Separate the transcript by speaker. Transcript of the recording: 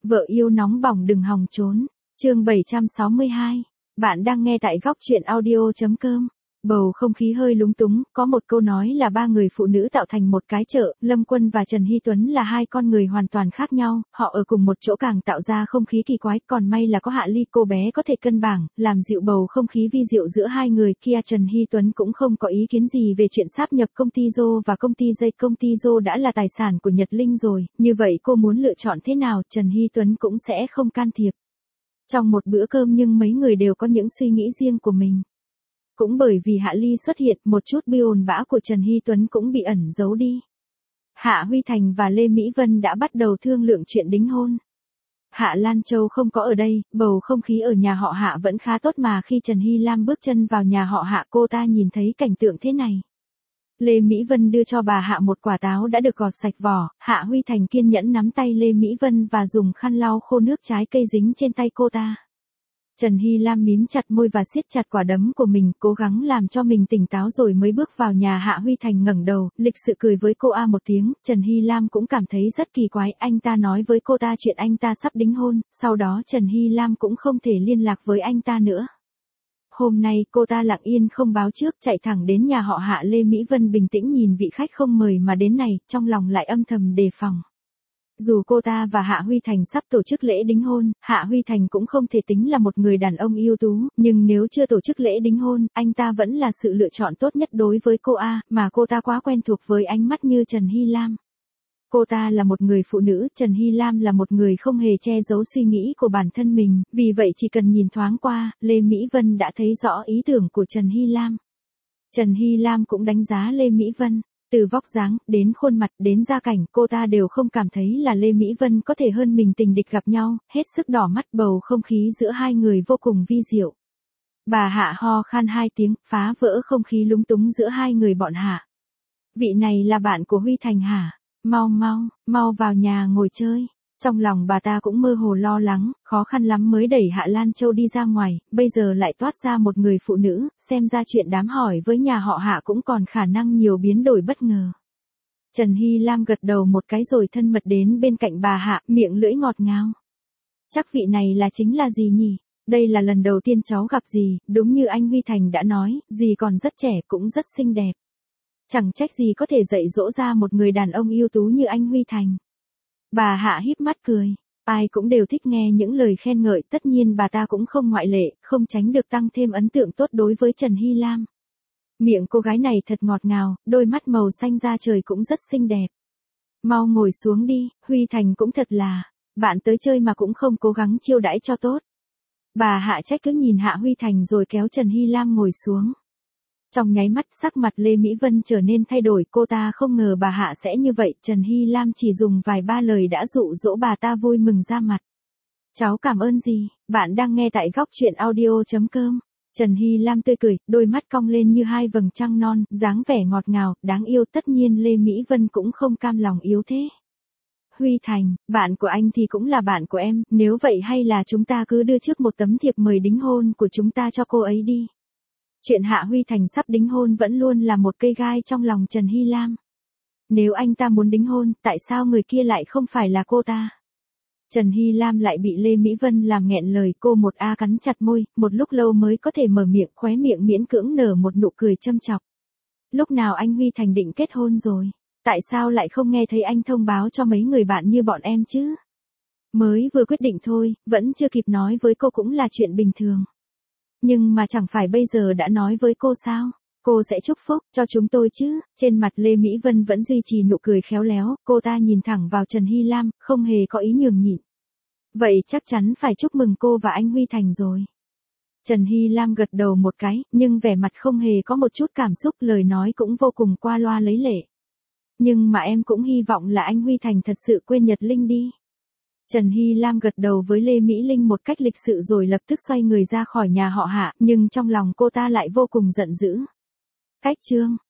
Speaker 1: Vợ yêu nóng bỏng đừng hòng trốn. Chương 762. Bạn đang nghe tại góc truyện audio.com. Bầu không khí hơi lúng túng, có một câu nói là ba người phụ nữ tạo thành một cái chợ, Lâm Quân và Trần Hy Tuấn là hai con người hoàn toàn khác nhau, họ ở cùng một chỗ càng tạo ra không khí kỳ quái, còn may là có Hạ Ly cô bé có thể cân bằng, làm dịu bầu không khí vi diệu giữa hai người kia. Trần Hy Tuấn cũng không có ý kiến gì về chuyện sáp nhập công ty Dô và công ty Dây. Công ty Dô đã là tài sản của Nhật Linh rồi, như vậy cô muốn lựa chọn thế nào, Trần Hy Tuấn cũng sẽ không can thiệp. Trong một bữa cơm nhưng mấy người đều có những suy nghĩ riêng của mình. Cũng bởi vì Hạ Ly xuất hiện, một chút buồn bã của Trần Hy Tuấn cũng bị ẩn giấu đi. Hạ Huy Thành và Lê Mỹ Vân đã bắt đầu thương lượng chuyện đính hôn. Hạ Lan Châu không có ở đây, bầu không khí ở nhà họ Hạ vẫn khá tốt mà khi Trần Hy Lam bước chân vào nhà họ Hạ cô ta nhìn thấy cảnh tượng thế này. Lê Mỹ Vân đưa cho bà Hạ một quả táo đã được gọt sạch vỏ, Hạ Huy Thành kiên nhẫn nắm tay Lê Mỹ Vân và dùng khăn lau khô nước trái cây dính trên tay cô ta. Trần Hy Lam mím chặt môi và siết chặt quả đấm của mình, cố gắng làm cho mình tỉnh táo rồi mới bước vào nhà. Hạ Huy Thành ngẩng đầu, lịch sự cười với cô một tiếng, Trần Hy Lam cũng cảm thấy rất kỳ quái, anh ta nói với cô ta chuyện anh ta sắp đính hôn, sau đó Trần Hy Lam cũng không thể liên lạc với anh ta nữa. Hôm nay cô ta lặng yên không báo trước chạy thẳng đến nhà họ Hạ. Lê Mỹ Vân bình tĩnh nhìn vị khách không mời mà đến này, trong lòng lại âm thầm đề phòng. Dù cô ta và Hạ Huy Thành sắp tổ chức lễ đính hôn, Hạ Huy Thành cũng không thể tính là một người đàn ông ưu tú, nhưng nếu chưa tổ chức lễ đính hôn, anh ta vẫn là sự lựa chọn tốt nhất đối với cô mà cô ta quá quen thuộc với ánh mắt như Trần Hy Lam. Cô ta là một người phụ nữ, Trần Hy Lam là một người không hề che giấu suy nghĩ của bản thân mình, vì vậy chỉ cần nhìn thoáng qua, Lê Mỹ Vân đã thấy rõ ý tưởng của Trần Hy Lam. Trần Hy Lam cũng đánh giá Lê Mỹ Vân. Từ vóc dáng, đến khuôn mặt, đến gia cảnh, cô ta đều không cảm thấy là Lê Mỹ Vân có thể hơn mình. Tình địch gặp nhau, hết sức đỏ mắt, bầu không khí giữa hai người vô cùng vi diệu. Bà Hạ ho khan hai tiếng, phá vỡ không khí lúng túng giữa hai người bọn Hạ. Vị này là bạn của Huy Thành hả? Mau vào nhà ngồi chơi. Trong lòng bà ta cũng mơ hồ lo lắng, khó khăn lắm mới đẩy Hạ Lan Châu đi ra ngoài, bây giờ lại toát ra một người phụ nữ, xem ra chuyện đám hỏi với nhà họ Hạ cũng còn khả năng nhiều biến đổi bất ngờ. Trần Hy Lam gật đầu một cái rồi thân mật đến bên cạnh bà Hạ, miệng lưỡi ngọt ngào. Chắc vị này là chính là dì nhỉ? Đây là lần đầu tiên cháu gặp dì, đúng như anh Huy Thành đã nói, dì còn rất trẻ cũng rất xinh đẹp. Chẳng trách dì có thể dạy dỗ ra một người đàn ông ưu tú như anh Huy Thành. Bà Hạ híp mắt cười, ai cũng đều thích nghe những lời khen ngợi, tất nhiên bà ta cũng không ngoại lệ, không tránh được tăng thêm ấn tượng tốt đối với Trần Hy Lam. Miệng cô gái này thật ngọt ngào, đôi mắt màu xanh da trời cũng rất xinh đẹp. Mau ngồi xuống đi, Huy Thành cũng thật là, bạn tới chơi mà cũng không cố gắng chiêu đãi cho tốt. Bà Hạ trách cứ nhìn Hạ Huy Thành rồi kéo Trần Hy Lam ngồi xuống. Trong nháy mắt sắc mặt Lê Mỹ Vân trở nên thay đổi, cô ta không ngờ bà Hạ sẽ như vậy, Trần Hy Lam chỉ dùng vài ba lời đã dụ dỗ bà ta vui mừng ra mặt. Cháu cảm ơn gì, bạn đang nghe tại góc truyện audio.com. Trần Hy Lam tươi cười, đôi mắt cong lên như hai vầng trăng non, dáng vẻ ngọt ngào, đáng yêu. Tất nhiên Lê Mỹ Vân cũng không cam lòng yếu thế. Huy Thành, bạn của anh thì cũng là bạn của em, nếu vậy hay là chúng ta cứ đưa trước một tấm thiệp mời đính hôn của chúng ta cho cô ấy đi. Chuyện Hạ Huy Thành sắp đính hôn vẫn luôn là một cây gai trong lòng Trần Hy Lam. Nếu anh ta muốn đính hôn, tại sao người kia lại không phải là cô ta? Trần Hy Lam lại bị Lê Mỹ Vân làm nghẹn lời, cô cắn chặt môi, một lúc lâu mới có thể mở miệng, khóe miệng miễn cưỡng nở một nụ cười châm chọc. Lúc nào anh Huy Thành định kết hôn rồi? Tại sao lại không nghe thấy anh thông báo cho mấy người bạn như bọn em chứ? Mới vừa quyết định thôi, vẫn chưa kịp nói với cô cũng là chuyện bình thường. Nhưng mà chẳng phải bây giờ đã nói với cô sao? Cô sẽ chúc phúc cho chúng tôi chứ? Trên mặt Lê Mỹ Vân vẫn duy trì nụ cười khéo léo, cô ta nhìn thẳng vào Trần Hy Lam, không hề có ý nhường nhịn. Vậy chắc chắn phải chúc mừng cô và anh Huy Thành rồi. Trần Hy Lam gật đầu một cái, nhưng vẻ mặt không hề có một chút cảm xúc, lời nói cũng vô cùng qua loa lấy lệ. Nhưng mà em cũng hy vọng là anh Huy Thành thật sự quên Nhật Linh đi. Trần Hy Lam gật đầu với Lê Mỹ Linh một cách lịch sự rồi lập tức xoay người ra khỏi nhà họ Hạ, nhưng trong lòng cô ta lại vô cùng giận dữ. Cách chương